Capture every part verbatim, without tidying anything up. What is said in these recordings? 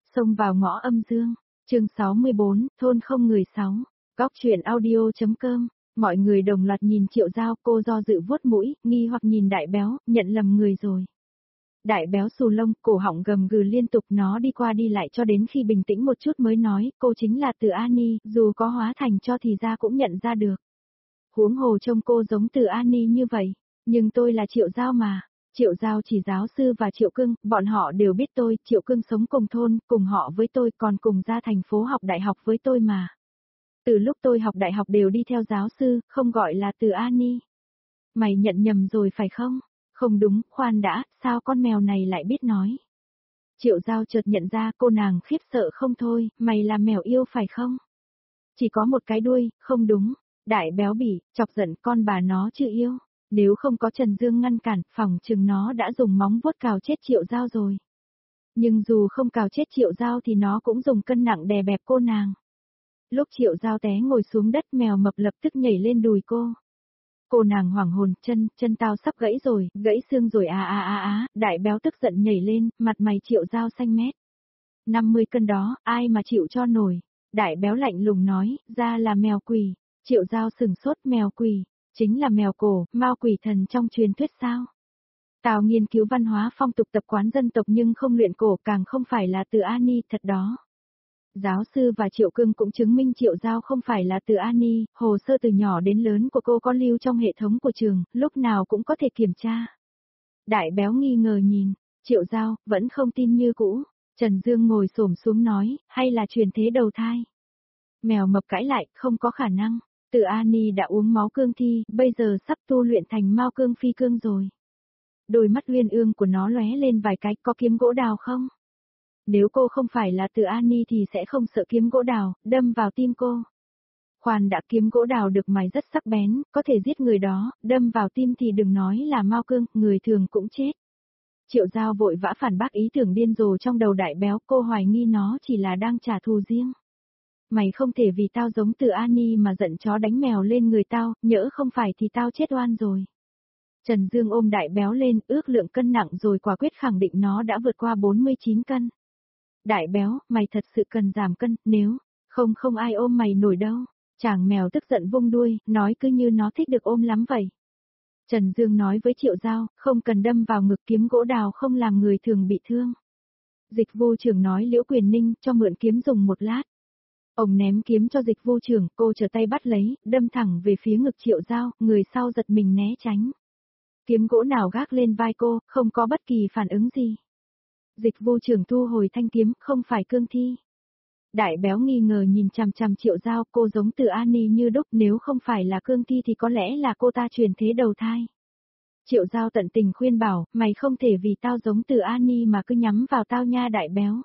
Xông vào ngõ âm dương, chương sáu mươi bốn, thôn không người sáu, góc chuyện audio.com, mọi người đồng loạt nhìn Triệu Giao, cô do dự vuốt mũi, nghi hoặc nhìn Đại Béo, nhận lầm người rồi. Đại Béo xù lông, cổ họng gầm gừ liên tục, nó đi qua đi lại cho đến khi bình tĩnh một chút mới nói, cô chính là Từ Ani, dù có hóa thành cho thì ra cũng nhận ra được. Huống hồ trông cô giống Từ Ani như vậy, nhưng tôi là Triệu Giao mà. Triệu Giao chỉ giáo sư và Triệu Cưng, bọn họ đều biết tôi, Triệu Cưng sống cùng thôn, cùng họ với tôi, còn cùng ra thành phố học đại học với tôi mà. Từ lúc tôi học đại học đều đi theo giáo sư, không gọi là Từ Ani. Mày nhận nhầm rồi phải không? Không đúng, khoan đã, sao con mèo này lại biết nói? Triệu Giao chợt nhận ra, cô nàng khiếp sợ không thôi, mày là mèo yêu phải không? Chỉ có một cái đuôi, không đúng. Đại Béo bỉ, chọc giận con bà nó chưa yêu. Nếu không có Trần Dương ngăn cản, phòng chừng nó đã dùng móng vuốt cào chết Triệu Giao rồi. Nhưng dù không cào chết Triệu Giao thì nó cũng dùng cân nặng đè bẹp cô nàng. Lúc Triệu Giao té ngồi xuống đất, mèo mập lập tức nhảy lên đùi cô. Cô nàng hoảng hồn, chân, chân tao sắp gãy rồi, gãy xương rồi à à à à, Đại Béo tức giận nhảy lên, mặt mày Triệu Giao xanh mét. năm mươi cân đó, ai mà chịu cho nổi. Đại Béo lạnh lùng nói, ra là mèo quỷ. Triệu Giao sừng sốt, mèo quỷ. Chính là mèo cổ, mao quỷ thần trong truyền thuyết sao? Tao nghiên cứu văn hóa phong tục tập quán dân tộc nhưng không luyện cổ, càng không phải là Từ Ani, thật đó. Giáo sư và Triệu Cưng cũng chứng minh Triệu Giao không phải là Từ Ani, hồ sơ từ nhỏ đến lớn của cô có lưu trong hệ thống của trường, lúc nào cũng có thể kiểm tra. Đại Béo nghi ngờ nhìn, Triệu Giao, vẫn không tin như cũ. Trần Dương ngồi xổm xuống nói, hay là truyền thế đầu thai? Mèo mập cãi lại, không có khả năng. Từ Ani đã uống máu cương thi, bây giờ sắp tu luyện thành mao cương phi cương rồi. Đôi mắt uyên ương của nó lóe lên vài cái, có kiếm gỗ đào không? Nếu cô không phải là Từ Ani thì sẽ không sợ kiếm gỗ đào, đâm vào tim cô. Khoan đã, kiếm gỗ đào được mài rất sắc bén, có thể giết người đó, đâm vào tim thì đừng nói là mao cương, người thường cũng chết. Triệu Giao vội vã phản bác ý tưởng điên rồ trong đầu Đại Béo, cô hoài nghi nó chỉ là đang trả thù riêng. Mày không thể vì tao giống Từ Ani mà giận chó đánh mèo lên người tao, nhỡ không phải thì tao chết oan rồi. Trần Dương ôm Đại Béo lên, ước lượng cân nặng rồi quả quyết khẳng định nó đã vượt qua bốn mươi chín cân. Đại Béo, mày thật sự cần giảm cân, nếu không không ai ôm mày nổi đâu. Chàng mèo tức giận vung đuôi, nói cứ như nó thích được ôm lắm vậy. Trần Dương nói với Triệu Giao, không cần đâm vào ngực, kiếm gỗ đào không làm người thường bị thương. Dịch vụ trưởng nói Liễu Quyền Ninh cho mượn kiếm dùng một lát. Ông ném kiếm cho Dịch vụ trưởng, cô trở tay bắt lấy, đâm thẳng về phía ngực Triệu Giao, người sau giật mình né tránh. Kiếm gỗ nào gác lên vai cô, không có bất kỳ phản ứng gì. Dịch vụ trưởng thu hồi thanh kiếm, không phải cương thi. Đại Béo nghi ngờ nhìn chằm chằm Triệu Giao, cô giống Từ Ani như đúc, nếu không phải là cương thi thì có lẽ là cô ta truyền thế đầu thai. Triệu Giao tận tình khuyên bảo, mày không thể vì tao giống Từ Ani mà cứ nhắm vào tao nha Đại Béo.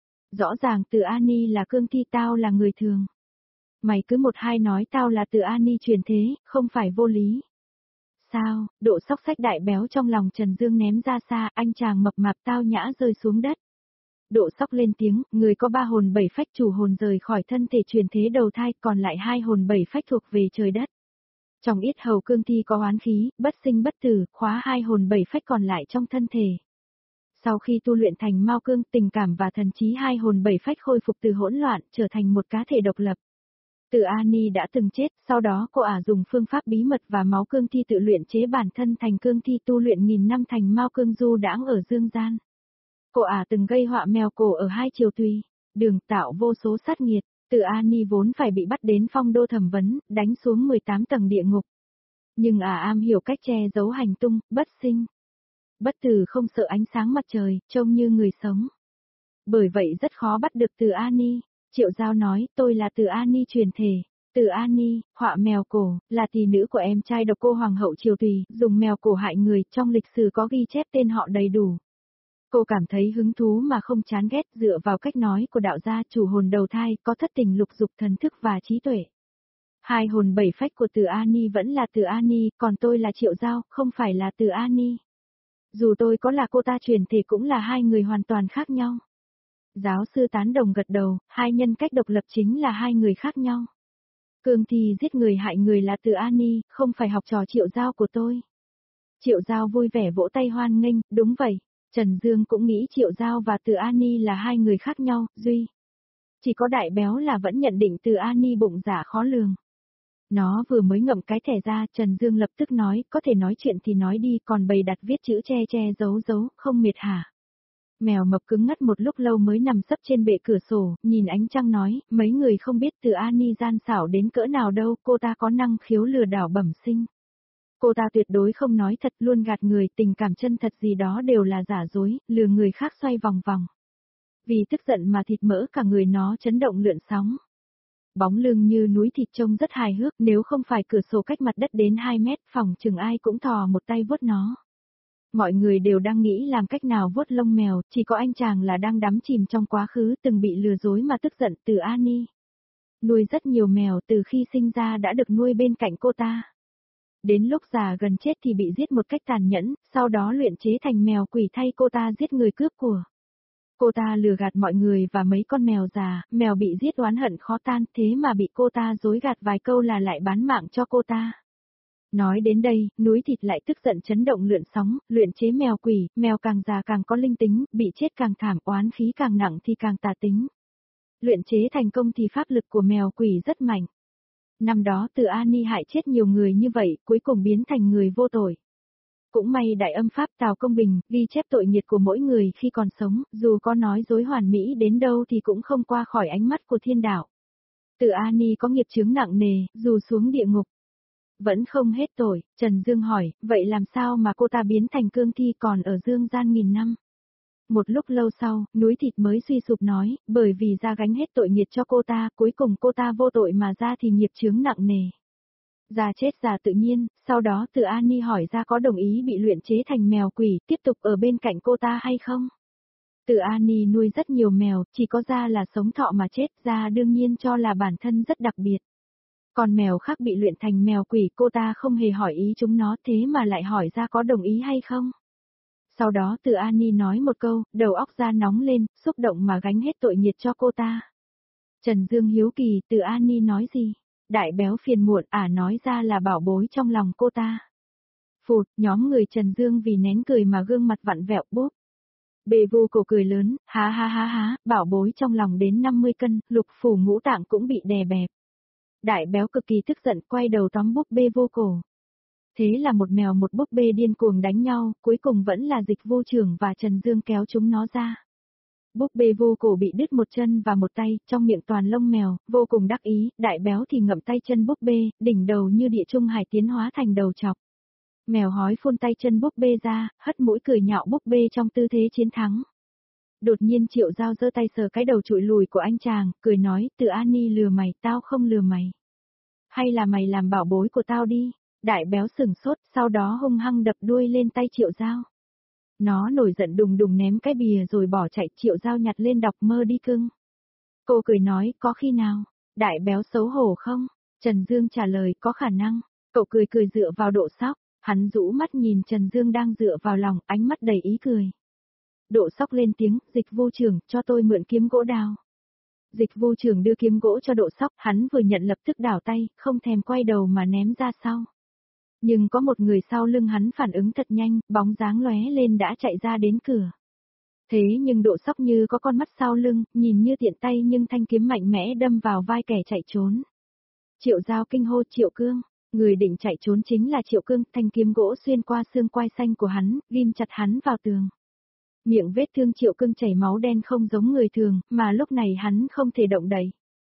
Rõ ràng Từ Ani là cương thi, tao là người thường. Mày cứ một hai nói tao là Từ Ani truyền thế, không phải vô lý. Sao, độ sóc sách Đại Béo trong lòng Trần Dương ném ra xa, anh chàng mập mạp tao nhã rơi xuống đất. Độ sóc lên tiếng, người có ba hồn bảy phách, chủ hồn rời khỏi thân thể truyền thế đầu thai, còn lại hai hồn bảy phách thuộc về trời đất. Trong yết hầu cương thi có oán khí, bất sinh bất tử, khóa hai hồn bảy phách còn lại trong thân thể. Sau khi tu luyện thành mao cương, tình cảm và thần trí hai hồn bảy phách khôi phục từ hỗn loạn, trở thành một cá thể độc lập. Từ Ani đã từng chết, sau đó cô ả dùng phương pháp bí mật và máu cương thi tự luyện chế bản thân thành cương thi, tu luyện nghìn năm thành mao cương du đãng ở dương gian. Cô ả từng gây họa mèo cổ ở hai chiều tùy, đường tạo vô số sát nghiệt, Từ Ani vốn phải bị bắt đến phong đô thẩm vấn, đánh xuống mười tám tầng địa ngục. Nhưng ả am hiểu cách che giấu hành tung, bất sinh. Bất tử, không sợ ánh sáng mặt trời, trông như người sống. Bởi vậy rất khó bắt được Từ Ani. Triệu Giao nói, tôi là Từ Ani truyền thể. Từ Ani, họa mèo cổ, là tỷ nữ của em trai độc cô hoàng hậu Triều Tùy, dùng mèo cổ hại người, trong lịch sử có ghi chép tên họ đầy đủ. Cô cảm thấy hứng thú mà không chán ghét, dựa vào cách nói của đạo gia, chủ hồn đầu thai, có thất tình lục dục, thần thức và trí tuệ. Hai hồn bảy phách của Từ Ani vẫn là Từ Ani, còn tôi là Triệu Giao, không phải là Từ Ani. Dù tôi có là cô ta truyền thể cũng là hai người hoàn toàn khác nhau. Giáo sư tán đồng gật đầu, hai nhân cách độc lập chính là hai người khác nhau. Cương thi giết người hại người là Từ Ani, không phải học trò Triệu Giao của tôi. Triệu Giao vui vẻ vỗ tay hoan nghênh, đúng vậy. Trần Dương cũng nghĩ Triệu Giao và Từ Ani là hai người khác nhau, duy. Chỉ có Đại Béo là vẫn nhận định Từ Ani bụng dạ khó lường. Nó vừa mới ngậm cái thẻ ra, Trần Dương lập tức nói, có thể nói chuyện thì nói đi, còn bày đặt viết chữ che che giấu giấu, không mệt hả? Mèo mập cứng ngắt một lúc lâu mới nằm sấp trên bệ cửa sổ, nhìn ánh trăng nói, mấy người không biết Từ Ani gian xảo đến cỡ nào đâu, cô ta có năng khiếu lừa đảo bẩm sinh. Cô ta tuyệt đối không nói thật, luôn gạt người, tình cảm chân thật gì đó đều là giả dối, lừa người khác xoay vòng vòng. Vì tức giận mà thịt mỡ cả người nó chấn động lượn sóng. Bóng lưng như núi thịt trông rất hài hước, nếu không phải cửa sổ cách mặt đất đến hai mét, phòng chừng ai cũng thò một tay vuốt nó. Mọi người đều đang nghĩ làm cách nào vuốt lông mèo, chỉ có anh chàng là đang đắm chìm trong quá khứ từng bị lừa dối mà tức giận. Từ Ani nuôi rất nhiều mèo, từ khi sinh ra đã được nuôi bên cạnh cô ta. Đến lúc già gần chết thì bị giết một cách tàn nhẫn, sau đó luyện chế thành mèo quỷ thay cô ta giết người cướp của. Cô ta lừa gạt mọi người và mấy con mèo già, mèo bị giết oán hận khó tan, thế mà bị cô ta dối gạt vài câu là lại bán mạng cho cô ta. Nói đến đây, núi thịt lại tức giận chấn động lượn sóng, luyện chế mèo quỷ, mèo càng già càng có linh tính, bị chết càng thảm, oán khí càng nặng thì càng tà tính. Luyện chế thành công thì pháp lực của mèo quỷ rất mạnh. Năm đó Từ Ani hại chết nhiều người như vậy, cuối cùng biến thành người vô tội. Cũng may đại âm pháp Tào Công Bình, ghi chép tội nghiệt của mỗi người khi còn sống, dù có nói dối hoàn mỹ đến đâu thì cũng không qua khỏi ánh mắt của thiên đạo. Từ Ani có nghiệp chướng nặng nề, dù xuống địa ngục. Vẫn không hết tội, Trần Dương hỏi, vậy làm sao mà cô ta biến thành cương thi còn ở dương gian nghìn năm? Một lúc lâu sau, núi thịt mới suy sụp nói, bởi vì ra gánh hết tội nghiệt cho cô ta, cuối cùng cô ta vô tội mà ra thì nghiệp chướng nặng nề. Ra chết già tự nhiên, sau đó Từ Ani hỏi ra có đồng ý bị luyện chế thành mèo quỷ, tiếp tục ở bên cạnh cô ta hay không? Từ Ani nuôi rất nhiều mèo, chỉ có Ra là sống thọ mà chết, Ra đương nhiên cho là bản thân rất đặc biệt. Còn mèo khác bị luyện thành mèo quỷ, cô ta không hề hỏi ý chúng nó, thế mà lại hỏi Ra có đồng ý hay không? Sau đó Từ Ani nói một câu, đầu óc Ra nóng lên, xúc động mà gánh hết tội nghiệt cho cô ta. Trần Dương hiếu kỳ, Từ Ani nói gì? Đại Béo phiền muộn, à nói ra là bảo bối trong lòng cô ta. Phụt, nhóm người Trần Dương vì nén cười mà gương mặt vặn vẹo bốp. Bê vô cổ cười lớn, há há há há, bảo bối trong lòng đến năm mươi cân, lục phủ ngũ tạng cũng bị đè bẹp. Đại Béo cực kỳ tức giận, quay đầu tóm búp bê vô cổ. Thế là một mèo một búp bê điên cuồng đánh nhau, cuối cùng vẫn là Dịch Vô Trưởng và Trần Dương kéo chúng nó ra. Búp bê vô cổ bị đứt một chân và một tay, trong miệng toàn lông mèo, vô cùng đắc ý, Đại Béo thì ngậm tay chân búp bê, đỉnh đầu như địa trung hải tiến hóa thành đầu chọc. Mèo hói phun tay chân búp bê ra, hất mũi cười nhạo búp bê trong tư thế chiến thắng. Đột nhiên Triệu Giao giơ tay sờ cái đầu trụi lùi của anh chàng, cười nói, Từ Ani lừa mày, tao không lừa mày. Hay là mày làm bảo bối của tao đi. Đại Béo sừng sốt, sau đó hung hăng đập đuôi lên tay Triệu Giao. Nó nổi giận đùng đùng ném cái bìa rồi bỏ chạy, Triệu Giao nhặt lên đọc mơ đi cưng. Cô cười nói, có khi nào? Đại Béo xấu hổ không? Trần Dương trả lời, có khả năng. Cậu cười cười dựa vào Độ Sóc, hắn rũ mắt nhìn Trần Dương đang dựa vào lòng, ánh mắt đầy ý cười. Độ Sóc lên tiếng, Dịch Vô Trưởng, cho tôi mượn kiếm gỗ đào. Dịch Vô Trưởng đưa kiếm gỗ cho Độ Sóc, hắn vừa nhận lập tức đảo tay, không thèm quay đầu mà ném ra sau. Nhưng có một người sau lưng hắn phản ứng thật nhanh, bóng dáng lóe lên đã chạy ra đến cửa. Thế nhưng Độ Sóc như có con mắt sau lưng, nhìn như tiện tay nhưng thanh kiếm mạnh mẽ đâm vào vai kẻ chạy trốn. Triệu Giao kinh hô, Triệu Cương, người định chạy trốn chính là Triệu Cương, thanh kiếm gỗ xuyên qua xương quai xanh của hắn, ghim chặt hắn vào tường. Miệng vết thương Triệu Cương chảy máu đen không giống người thường, mà lúc này hắn không thể động đậy.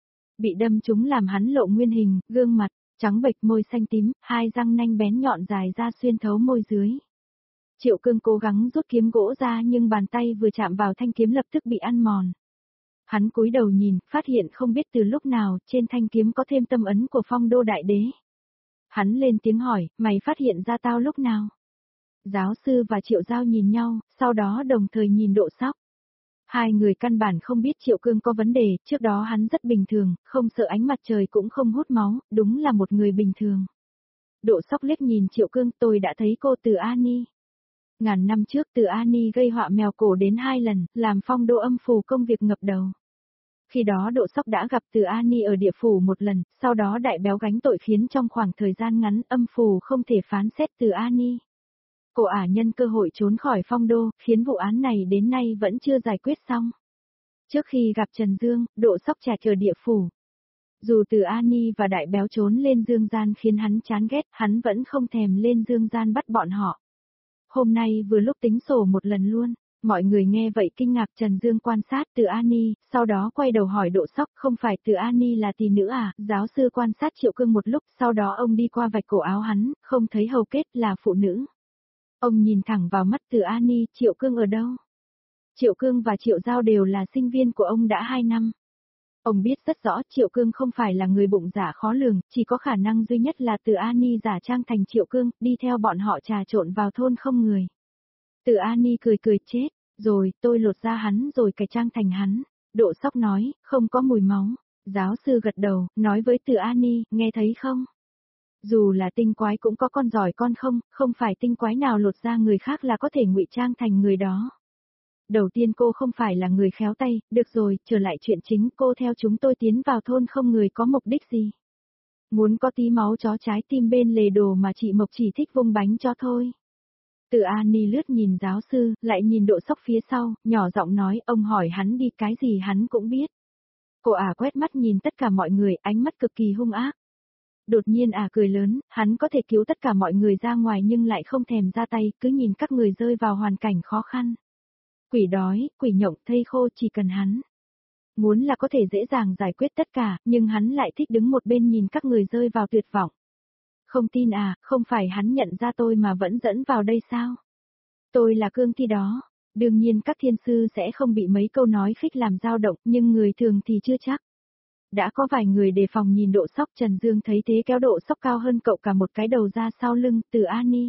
Bị đâm trúng làm hắn lộ nguyên hình, gương mặt trắng bệch, môi xanh tím, hai răng nanh bén nhọn dài ra xuyên thấu môi dưới. Triệu Cương cố gắng rút kiếm gỗ ra nhưng bàn tay vừa chạm vào thanh kiếm lập tức bị ăn mòn. Hắn cúi đầu nhìn, phát hiện không biết từ lúc nào, trên thanh kiếm có thêm tâm ấn của Phong Đô Đại Đế. Hắn lên tiếng hỏi, mày phát hiện ra tao lúc nào? Giáo sư và Triệu Giao nhìn nhau, sau đó đồng thời nhìn Độ Sóc. Hai người căn bản không biết Triệu Cương có vấn đề, trước đó hắn rất bình thường, không sợ ánh mặt trời cũng không hút máu, đúng là một người bình thường. Độ Sóc liếc nhìn Triệu Cương, tôi đã thấy cô Từ Ani. Ngàn năm trước Từ Ani gây họa mèo cổ đến hai lần, làm Phong Đô âm phủ công việc ngập đầu. Khi đó Độ Sóc đã gặp Từ Ani ở địa phủ một lần, sau đó Đại Béo gánh tội khiến trong khoảng thời gian ngắn âm phủ không thể phán xét Từ Ani. Cô ả nhân cơ hội trốn khỏi phong đô, khiến vụ án này đến nay vẫn chưa giải quyết xong. Trước khi gặp Trần Dương, Độ Sóc Trạch ở địa phủ. Dù Từ A Ni và Đại Béo trốn lên dương gian khiến hắn chán ghét, hắn vẫn không thèm lên dương gian bắt bọn họ. Hôm nay vừa lúc tính sổ một lần luôn. Mọi người nghe vậy kinh ngạc. Trần Dương quan sát Từ A Ni, sau đó quay đầu hỏi Độ Sóc, không phải Từ A Ni là tỷ nữ à? Giáo sư quan sát Triệu Cương một lúc, sau đó ông đi qua vạch cổ áo hắn, không thấy hầu kết là phụ nữ. Ông nhìn thẳng vào mắt Từ A Ni, Triệu Cương ở đâu? Triệu Cương và Triệu Giao đều là sinh viên của ông đã hai năm. Ông biết rất rõ Triệu Cương không phải là người bụng dạ khó lường, chỉ có khả năng duy nhất là Từ A Ni giả trang thành Triệu Cương, đi theo bọn họ trà trộn vào thôn không người. Từ A Ni cười cười chết, rồi tôi lột ra hắn rồi cải trang thành hắn. Độ Sóc nói, không có mùi máu. Giáo sư gật đầu, nói với Từ A Ni, nghe thấy không? Dù là tinh quái cũng có con giỏi con không, không phải tinh quái nào lột ra người khác là có thể ngụy trang thành người đó. Đầu tiên cô không phải là người khéo tay, được rồi, trở lại chuyện chính, cô theo chúng tôi tiến vào thôn không người có mục đích gì. Muốn có tí máu chó trái tim bên lề đồ mà chị Mộc chỉ thích vung bánh cho thôi. Từ A Ni lướt nhìn giáo sư, lại nhìn Độ Sóc phía sau, nhỏ giọng nói, ông hỏi hắn đi, cái gì hắn cũng biết. Cô ả quét mắt nhìn tất cả mọi người, ánh mắt cực kỳ hung ác. Đột nhiên ả cười lớn, hắn có thể cứu tất cả mọi người ra ngoài nhưng lại không thèm ra tay, cứ nhìn các người rơi vào hoàn cảnh khó khăn. Quỷ đói, quỷ nhộng, thây khô, chỉ cần hắn. Muốn là có thể dễ dàng giải quyết tất cả, nhưng hắn lại thích đứng một bên nhìn các người rơi vào tuyệt vọng. Không tin à, không phải hắn nhận ra tôi mà vẫn dẫn vào đây sao? Tôi là cương thi đó. Đương nhiên các thiên sư sẽ không bị mấy câu nói khích làm dao động, nhưng người thường thì chưa chắc. Đã có vài người đề phòng nhìn Độ Sóc. Trần Dương thấy thế kéo Độ Sóc cao hơn cậu cả một cái đầu ra sau lưng. Từ A Ni.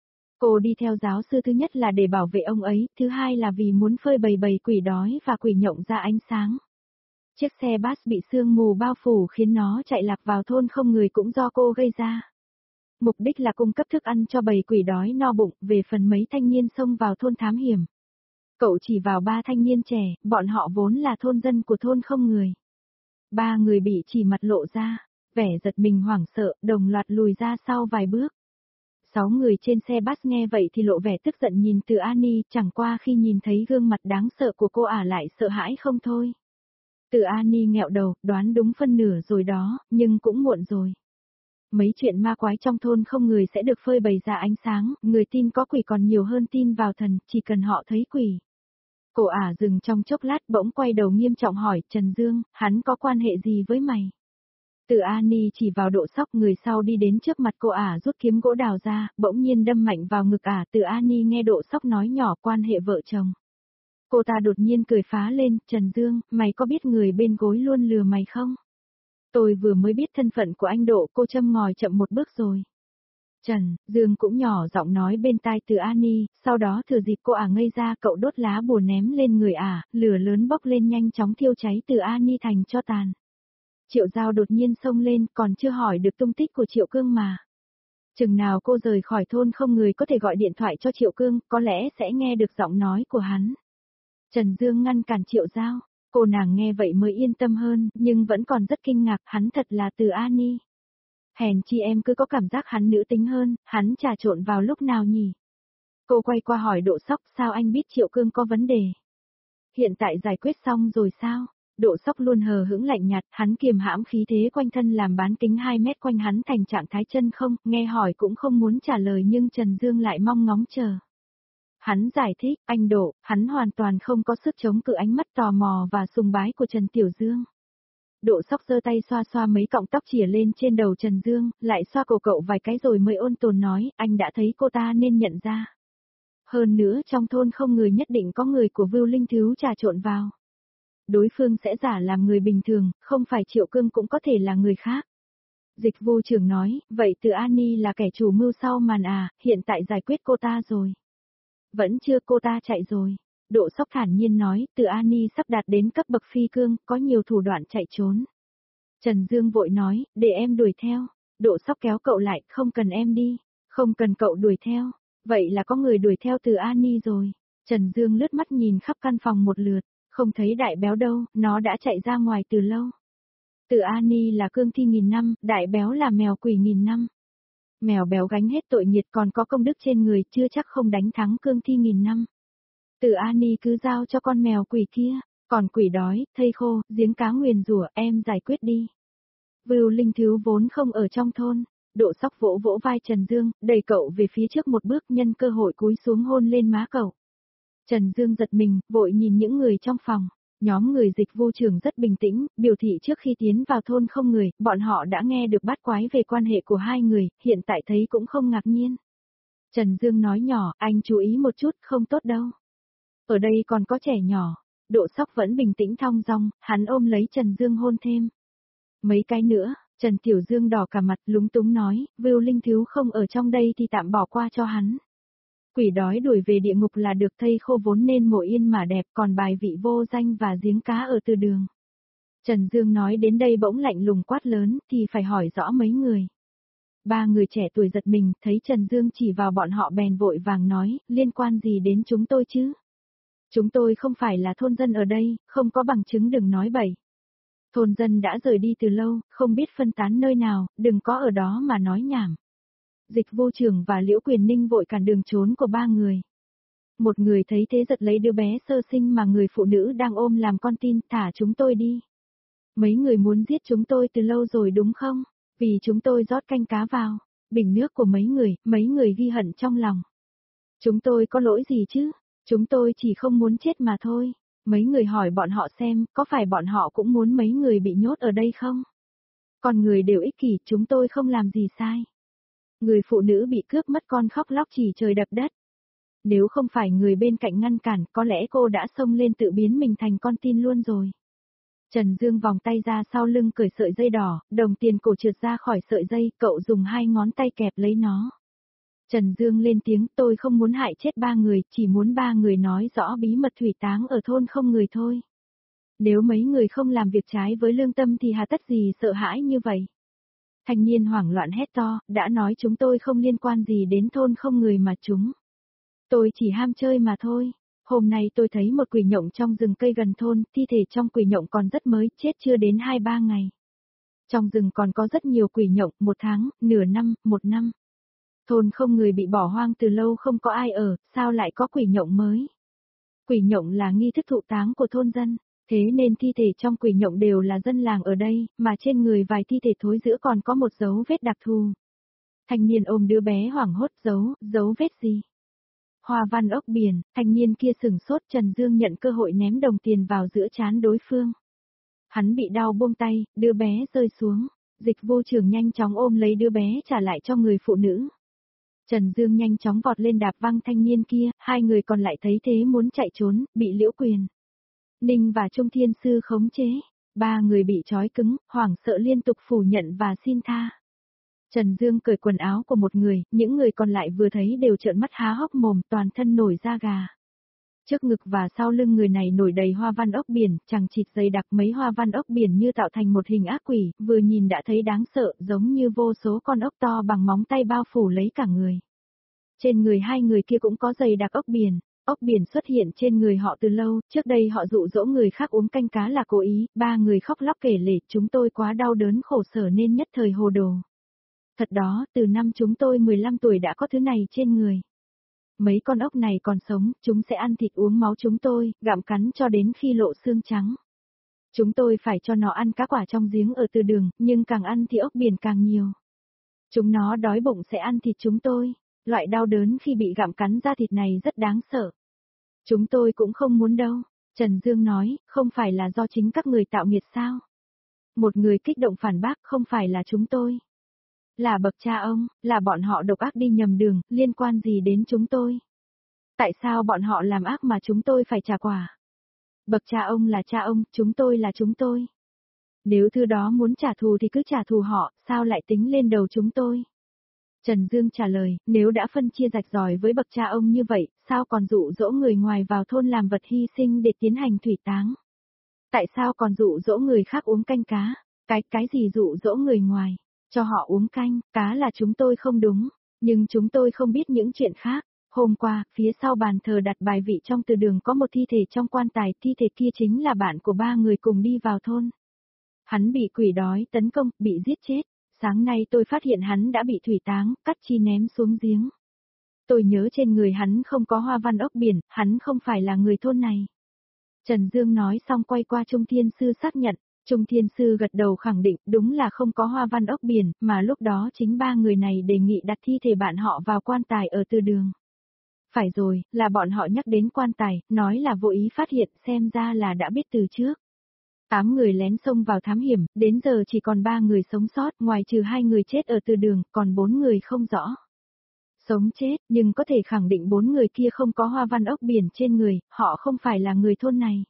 Cô đi theo giáo sư thứ nhất là để bảo vệ ông ấy, thứ hai là vì muốn phơi bày bầy quỷ đói và quỷ nhộng ra ánh sáng. Chiếc xe bus bị sương mù bao phủ khiến nó chạy lạc vào thôn không người cũng do cô gây ra. Mục đích là cung cấp thức ăn cho bầy quỷ đói no bụng. Về phần mấy thanh niên xông vào thôn thám hiểm. Cậu chỉ vào ba thanh niên trẻ, bọn họ vốn là thôn dân của thôn không người. Ba người bị chỉ mặt lộ ra, vẻ giật mình hoảng sợ, đồng loạt lùi ra sau vài bước. Sáu người trên xe bus nghe vậy thì lộ vẻ tức giận nhìn Từ A Ni, chẳng qua khi nhìn thấy gương mặt đáng sợ của cô ả lại sợ hãi không thôi. Từ A Ni nghẹo đầu, đoán đúng phân nửa rồi đó, nhưng cũng muộn rồi. Mấy chuyện ma quái trong thôn không người sẽ được phơi bày ra ánh sáng, người tin có quỷ còn nhiều hơn tin vào thần, chỉ cần họ thấy quỷ. Cô ả dừng trong chốc lát bỗng quay đầu nghiêm trọng hỏi, Trần Dương, hắn có quan hệ gì với mày? Từ A Ni chỉ vào Độ Sóc, người sau đi đến trước mặt cô ả rút kiếm gỗ đào ra, bỗng nhiên đâm mạnh vào ngực ả. Từ A Ni nghe Độ Sóc nói nhỏ quan hệ vợ chồng. Cô ta đột nhiên cười phá lên, Trần Dương, mày có biết người bên gối luôn lừa mày không? Tôi vừa mới biết thân phận của anh Độ, cô châm ngòi chậm một bước rồi. Trần Dương cũng nhỏ giọng nói bên tai Từ A Ni, sau đó thừa dịp cô ả ngây ra cậu đốt lá bùa ném lên người ả, lửa lớn bốc lên nhanh chóng thiêu cháy Từ A Ni thành tro tàn. Triệu Giao đột nhiên xông lên, còn chưa hỏi được tung tích của Triệu Cương mà. Chừng nào cô rời khỏi thôn không người có thể gọi điện thoại cho Triệu Cương, có lẽ sẽ nghe được giọng nói của hắn. Trần Dương ngăn cản Triệu Giao, cô nàng nghe vậy mới yên tâm hơn, nhưng vẫn còn rất kinh ngạc, hắn thật là Từ A Ni. Hèn chi em cứ có cảm giác hắn nữ tính hơn, hắn trà trộn vào lúc nào nhỉ? Cô quay qua hỏi Độ Sóc, sao anh biết Triệu Cương có vấn đề? Hiện tại giải quyết xong rồi sao? Độ Sóc luôn hờ hững lạnh nhạt, hắn kiềm hãm khí thế quanh thân làm bán kính hai mét quanh hắn thành trạng thái chân không, nghe hỏi cũng không muốn trả lời nhưng Trần Dương lại mong ngóng chờ. Hắn giải thích, anh Độ, hắn hoàn toàn không có sức chống cự ánh mắt tò mò và sùng bái của Trần Tiểu Dương. Độ Sóc giơ tay xoa xoa mấy cọng tóc chìa lên trên đầu Trần Dương, lại xoa cổ cậu vài cái rồi mới ôn tồn nói, anh đã thấy cô ta nên nhận ra. Hơn nữa trong thôn không người nhất định có người của Vưu Linh Thứ trà trộn vào. Đối phương sẽ giả làm người bình thường, không phải Triệu Cương cũng có thể là người khác. Dịch vụ trưởng nói, vậy Từ A Ni là kẻ chủ mưu sau màn à, hiện tại giải quyết cô ta rồi. Vẫn chưa, cô ta chạy rồi. Độ Sóc thản nhiên nói, Từ A Ni sắp đạt đến cấp bậc phi cương, có nhiều thủ đoạn chạy trốn. Trần Dương vội nói, để em đuổi theo. Độ Sóc kéo cậu lại, không cần em đi, không cần cậu đuổi theo. Vậy là có người đuổi theo Từ A Ni rồi. Trần Dương lướt mắt nhìn khắp căn phòng một lượt, không thấy Đại Béo đâu, nó đã chạy ra ngoài từ lâu. Từ A Ni là cương thi nghìn năm, Đại Béo là mèo quỷ nghìn năm. Mèo béo gánh hết tội nghiệt còn có công đức trên người chưa chắc không đánh thắng cương thi nghìn năm. Từ Ani cứ giao cho con mèo quỷ kia, còn quỷ đói, thây khô, giếng cá nguyền rủa em giải quyết đi. Vưu Linh Thiếu vốn không ở trong thôn, Độ Sóc vỗ vỗ vai Trần Dương, đẩy cậu về phía trước một bước nhân cơ hội cúi xuống hôn lên má cậu. Trần Dương giật mình, vội nhìn những người trong phòng. Nhóm người Dịch Vô Trường rất bình tĩnh, biểu thị trước khi tiến vào thôn không người, bọn họ đã nghe được bát quái về quan hệ của hai người, hiện tại thấy cũng không ngạc nhiên. Trần Dương nói nhỏ, anh chú ý một chút, không tốt đâu. Ở đây còn có trẻ nhỏ. Độ Sóc vẫn bình tĩnh thong dong, hắn ôm lấy Trần Dương hôn thêm. Mấy cái nữa, Trần Tiểu Dương đỏ cả mặt lúng túng nói, Vưu Linh Thiếu không ở trong đây thì tạm bỏ qua cho hắn. Quỷ đói đuổi về địa ngục là được, thây khô vốn nên mộ yên mà đẹp, còn bài vị vô danh và giếng cá ở từ đường. Trần Dương nói đến đây bỗng lạnh lùng quát lớn, thì phải hỏi rõ mấy người. Ba người trẻ tuổi giật mình, thấy Trần Dương chỉ vào bọn họ bèn vội vàng nói, liên quan gì đến chúng tôi chứ? Chúng tôi không phải là thôn dân ở đây, không có bằng chứng đừng nói bậy. Thôn dân đã rời đi từ lâu, không biết phân tán nơi nào, đừng có ở đó mà nói nhảm. Dịch Vô Trường và Liễu Quyền Ninh vội cản đường trốn của ba người. Một người thấy thế giật lấy đứa bé sơ sinh mà người phụ nữ đang ôm làm con tin, thả chúng tôi đi. Mấy người muốn giết chúng tôi từ lâu rồi đúng không? Vì chúng tôi rót canh cá vào, bình nước của mấy người, mấy người ghi hận trong lòng. Chúng tôi có lỗi gì chứ? Chúng tôi chỉ không muốn chết mà thôi. Mấy người hỏi bọn họ xem, có phải bọn họ cũng muốn mấy người bị nhốt ở đây không? Con người đều ích kỷ, chúng tôi không làm gì sai. Người phụ nữ bị cướp mất con khóc lóc chỉ trời đập đất. Nếu không phải người bên cạnh ngăn cản, có lẽ cô đã xông lên tự biến mình thành con tin luôn rồi. Trần Dương vòng tay ra sau lưng cởi sợi dây đỏ, đồng tiền cổ trượt ra khỏi sợi dây, cậu dùng hai ngón tay kẹp lấy nó. Trần Dương lên tiếng, tôi không muốn hại chết ba người, chỉ muốn ba người nói rõ bí mật thủy táng ở thôn không người thôi. Nếu mấy người không làm việc trái với lương tâm thì hà tất gì sợ hãi như vậy. Thanh niên hoảng loạn hét to, đã nói chúng tôi không liên quan gì đến thôn không người mà chúng. Tôi chỉ ham chơi mà thôi. Hôm nay tôi thấy một quỷ nhộng trong rừng cây gần thôn, thi thể trong quỷ nhộng còn rất mới, chết chưa đến hai ba ngày. Trong rừng còn có rất nhiều quỷ nhộng, một tháng, nửa năm, một năm. Thôn không người bị bỏ hoang từ lâu không có ai ở, sao lại có quỷ nhộng mới? Quỷ nhộng là nghi thức thụ táng của thôn dân, thế nên thi thể trong quỷ nhộng đều là dân làng ở đây, mà trên người vài thi thể thối rữa còn có một dấu vết đặc thù. Thanh niên ôm đứa bé hoảng hốt, dấu, dấu vết gì? Hoa văn ốc biển, thanh niên kia sừng sốt, Trần Dương nhận cơ hội ném đồng tiền vào giữa trán đối phương. Hắn bị đau buông tay, đứa bé rơi xuống, Dịch Vô Trường nhanh chóng ôm lấy đứa bé trả lại cho người phụ nữ. Trần Dương nhanh chóng vọt lên đạp văng thanh niên kia, hai người còn lại thấy thế muốn chạy trốn, bị Liễu Quyền Ninh và Trung Thiên Sư khống chế. Ba người bị trói cứng, hoảng sợ liên tục phủ nhận và xin tha. Trần Dương cởi quần áo của một người, những người còn lại vừa thấy đều trợn mắt há hốc mồm, toàn thân nổi da gà. Trước ngực và sau lưng người này nổi đầy hoa văn ốc biển, chằng chịt dày đặc, mấy hoa văn ốc biển như tạo thành một hình ác quỷ, vừa nhìn đã thấy đáng sợ, giống như vô số con ốc to bằng móng tay bao phủ lấy cả người. Trên người hai người kia cũng có dày đặc ốc biển, ốc biển xuất hiện trên người họ từ lâu, trước đây họ dụ dỗ người khác uống canh cá là cố ý, ba người khóc lóc kể lể, chúng tôi quá đau đớn khổ sở nên nhất thời hồ đồ. Thật đó, từ năm chúng tôi mười lăm tuổi đã có thứ này trên người. Mấy con ốc này còn sống, chúng sẽ ăn thịt uống máu chúng tôi, gặm cắn cho đến khi lộ xương trắng. Chúng tôi phải cho nó ăn cá quả trong giếng ở từ đường, nhưng càng ăn thì ốc biển càng nhiều. Chúng nó đói bụng sẽ ăn thịt chúng tôi, loại đau đớn khi bị gặm cắn ra thịt này rất đáng sợ. Chúng tôi cũng không muốn đâu, Trần Dương nói, không phải là do chính các người tạo nghiệt sao? Một người kích động phản bác, không phải là chúng tôi. Là bậc cha ông, là bọn họ độc ác đi nhầm đường, liên quan gì đến chúng tôi? Tại sao bọn họ làm ác mà chúng tôi phải trả quả? Bậc cha ông là cha ông, chúng tôi là chúng tôi. Nếu thứ đó muốn trả thù thì cứ trả thù họ, sao lại tính lên đầu chúng tôi? Trần Dương trả lời, nếu đã phân chia rạch ròi với bậc cha ông như vậy, sao còn dụ dỗ người ngoài vào thôn làm vật hy sinh để tiến hành thủy táng? Tại sao còn dụ dỗ người khác uống canh cá? Cái, cái gì dụ dỗ người ngoài? Cho họ uống canh, cá là chúng tôi không đúng, nhưng chúng tôi không biết những chuyện khác. Hôm qua, phía sau bàn thờ đặt bài vị trong từ đường có một thi thể trong quan tài, thi thể kia chính là bạn của ba người cùng đi vào thôn. Hắn bị quỷ đói tấn công, bị giết chết. Sáng nay tôi phát hiện hắn đã bị thủy táng, cắt chi ném xuống giếng. Tôi nhớ trên người hắn không có hoa văn ốc biển, hắn không phải là người thôn này. Trần Dương nói xong quay qua Trung Thiên Sư xác nhận. Trung Thiên Sư gật đầu khẳng định đúng là không có hoa văn ốc biển, mà lúc đó chính ba người này đề nghị đặt thi thể bạn họ vào quan tài ở từ đường. Phải rồi, là bọn họ nhắc đến quan tài, nói là vô ý phát hiện, xem ra là đã biết từ trước. Tám người lén xông vào thám hiểm, đến giờ chỉ còn ba người sống sót, ngoài trừ hai người chết ở từ đường, còn bốn người không rõ. Sống chết, nhưng có thể khẳng định bốn người kia không có hoa văn ốc biển trên người, họ không phải là người thôn này.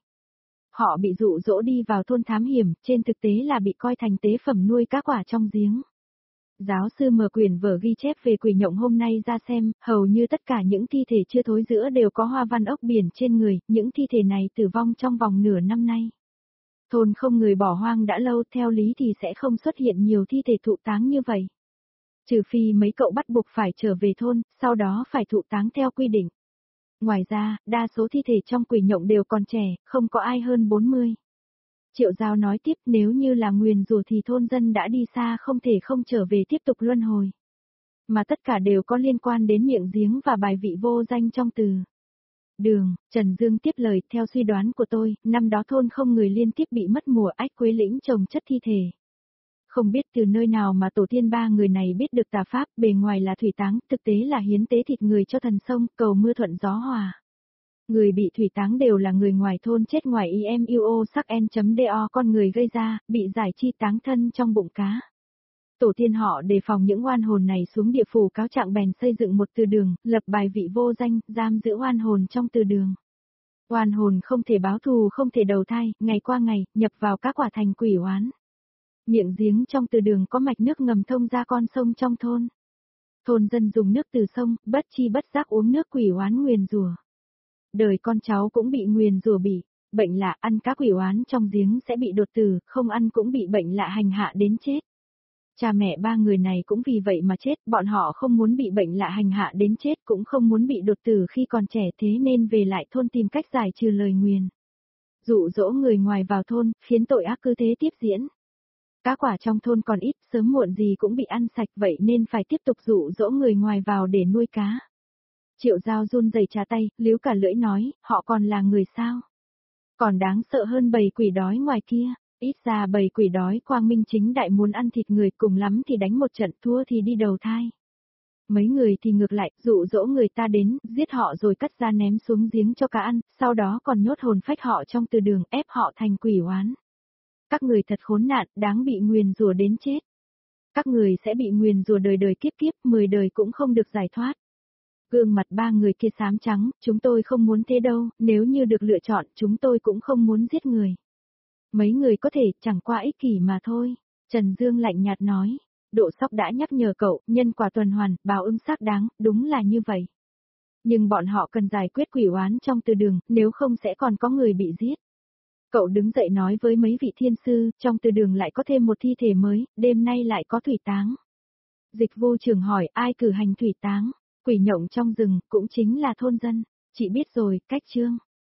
Họ bị dụ dỗ đi vào thôn thám hiểm, trên thực tế là bị coi thành tế phẩm nuôi cá quả trong giếng. Giáo sư mở quyển vở ghi chép về quỷ nhộng hôm nay ra xem, hầu như tất cả những thi thể chưa thối rữa đều có hoa văn ốc biển trên người, những thi thể này tử vong trong vòng nửa năm nay. Thôn không người bỏ hoang đã lâu, theo lý thì sẽ không xuất hiện nhiều thi thể thụ táng như vậy. Trừ phi mấy cậu bắt buộc phải trở về thôn, sau đó phải thụ táng theo quy định. Ngoài ra, đa số thi thể trong quỷ nhộng đều còn trẻ, không có ai hơn bốn mươi. Triệu Giao nói tiếp, nếu như là nguyền rủa thì thôn dân đã đi xa không thể không trở về tiếp tục luân hồi. Mà tất cả đều có liên quan đến miệng giếng và bài vị vô danh trong từ đường. Trần Dương tiếp lời, theo suy đoán của tôi, năm đó thôn không người liên tiếp bị mất mùa, ách Quế Lĩnh trồng chất thi thể. Không biết từ nơi nào mà tổ tiên ba người này biết được tà pháp, bề ngoài là thủy táng, thực tế là hiến tế thịt người cho thần sông, cầu mưa thuận gió hòa. Người bị thủy táng đều là người ngoài thôn chết ngoài imuo sắc n.do con người gây ra, bị giải chi táng thân trong bụng cá. Tổ tiên họ đề phòng những oan hồn này xuống địa phủ cáo trạng bèn xây dựng một từ đường, lập bài vị vô danh, giam giữ oan hồn trong từ đường. Oan hồn không thể báo thù không thể đầu thai, ngày qua ngày, nhập vào các quả thành quỷ oán. Miệng giếng trong từ đường có mạch nước ngầm thông ra con sông trong thôn. Thôn dân dùng nước từ sông, bất chi bất giác uống nước quỷ oán nguyền rủa. Đời con cháu cũng bị nguyền rủa bị, bệnh lạ ăn cá quỷ oán trong giếng sẽ bị đột tử, không ăn cũng bị bệnh lạ hành hạ đến chết. Cha mẹ ba người này cũng vì vậy mà chết, bọn họ không muốn bị bệnh lạ hành hạ đến chết cũng không muốn bị đột tử khi còn trẻ thế nên về lại thôn tìm cách giải trừ lời nguyền. Dụ dỗ người ngoài vào thôn, khiến tội ác cứ thế tiếp diễn. Cá quả trong thôn còn ít, sớm muộn gì cũng bị ăn sạch vậy nên phải tiếp tục dụ dỗ người ngoài vào để nuôi cá. Triệu Giao run rẩy trà tay, líu cả lưỡi nói, họ còn là người sao? Còn đáng sợ hơn bầy quỷ đói ngoài kia, ít ra bầy quỷ đói quang minh chính đại muốn ăn thịt người, cùng lắm thì đánh một trận, thua thì đi đầu thai. Mấy người thì ngược lại, dụ dỗ người ta đến, giết họ rồi cắt ra ném xuống giếng cho cá ăn, sau đó còn nhốt hồn phách họ trong từ đường, ép họ thành quỷ oán. Các người thật khốn nạn, đáng bị nguyền rủa đến chết. Các người sẽ bị nguyền rủa đời đời kiếp kiếp, mười đời cũng không được giải thoát. Gương mặt ba người kia xám trắng, chúng tôi không muốn thế đâu, nếu như được lựa chọn, chúng tôi cũng không muốn giết người. Mấy người có thể, chẳng qua ích kỷ mà thôi. Trần Dương lạnh nhạt nói, Độ Sóc đã nhắc nhở cậu, nhân quả tuần hoàn, báo ứng xác đáng, đúng là như vậy. Nhưng bọn họ cần giải quyết quỷ oán trong từ đường, nếu không sẽ còn có người bị giết. Cậu đứng dậy nói với mấy vị thiên sư, trong từ đường lại có thêm một thi thể mới, đêm nay lại có thủy táng. Dịch vô trường hỏi ai cử hành thủy táng, quỷ nhộng trong rừng, cũng chính là thôn dân. Chị biết rồi, cách chương.